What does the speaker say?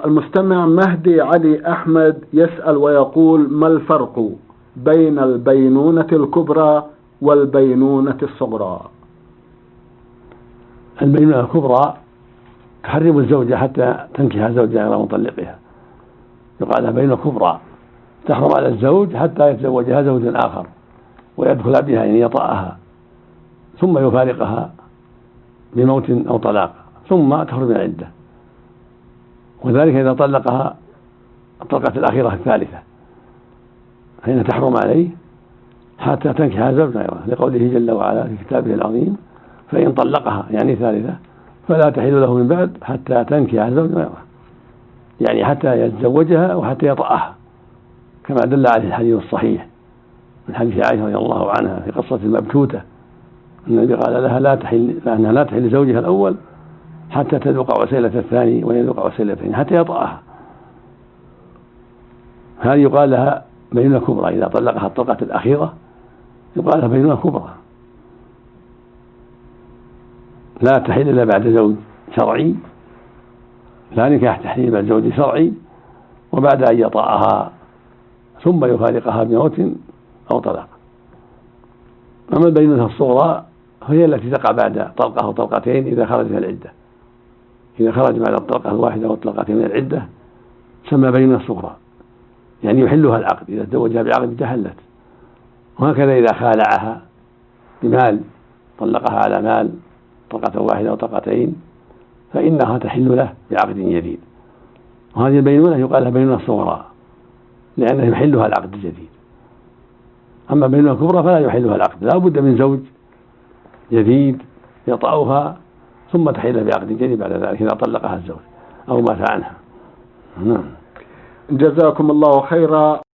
المستمع مهدي علي أحمد يسأل ويقول: ما الفرق بين البينونة الكبرى والبينونة الصغرى؟ البينونة الكبرى تحرم الزوجة حتى تنكح زوجها غير مطلقها، يقال لها بينونة كبرى، تحرم على الزوج حتى يتزوجها زوج آخر ويدخل بها إن يطأها ثم يفارقها بموت أو طلاق ثم تخرج من العدة، وذلك إذا طلقها الطلقة الأخيرة الثالثة فإنها تحرم عليه حتى تنكح زوجا غيره، لقوله جل وعلا في كتابه العظيم: فإن طلقها يعني ثالثة فلا تحل له من بعد حتى تنكح زوجا غيره، يعني حتى يتزوجها وحتى يطأها، كما دل عليه الحديث الصحيح من حديث عائشة رضي الله عنها في قصة المبتوتة، النبي قال لها لأنها لا تحل لزوجها الأول حتى تذوق عسيلة الثاني ويذوق عسيلة الثاني حتى يطأها. هذه يقال لها بينونة كبرى، إذا طلقها الطلقة الأخيرة يقال لها بينونة كبرى، لا تحل إلا بعد زوج شرعي، لا نكاح تحريم الزوج شرعي وبعد أن يطأها ثم يفارقها بموت أو طلاق. أما البينونة الصغرى فهي التي تقع بعد طلقة أو طلقتين إذا خرج من العدة، إذا خرج بعد الطلقة الواحدة أو الطلقتين من العدة تسمى بينونة صغرى، يعني يحلها العقد، إذا تزوجها بعقد تحلت. وهكذا إذا خالعها بمال، طلقها على مال طلقة واحدة أو طلقتين فإنها تحل له بعقد جديد، وهذه البينونة يقال لها بينونة صغرى لأنه يحلها العقد الجديد. أما بينونة كبرى فلا يحلها العقد، لا بد من زوج جديد يطأها ثم تحل بعقد جديد بعد ذلك إذا طلقها الزوج أو مات عنها. جزاكم الله خيرا.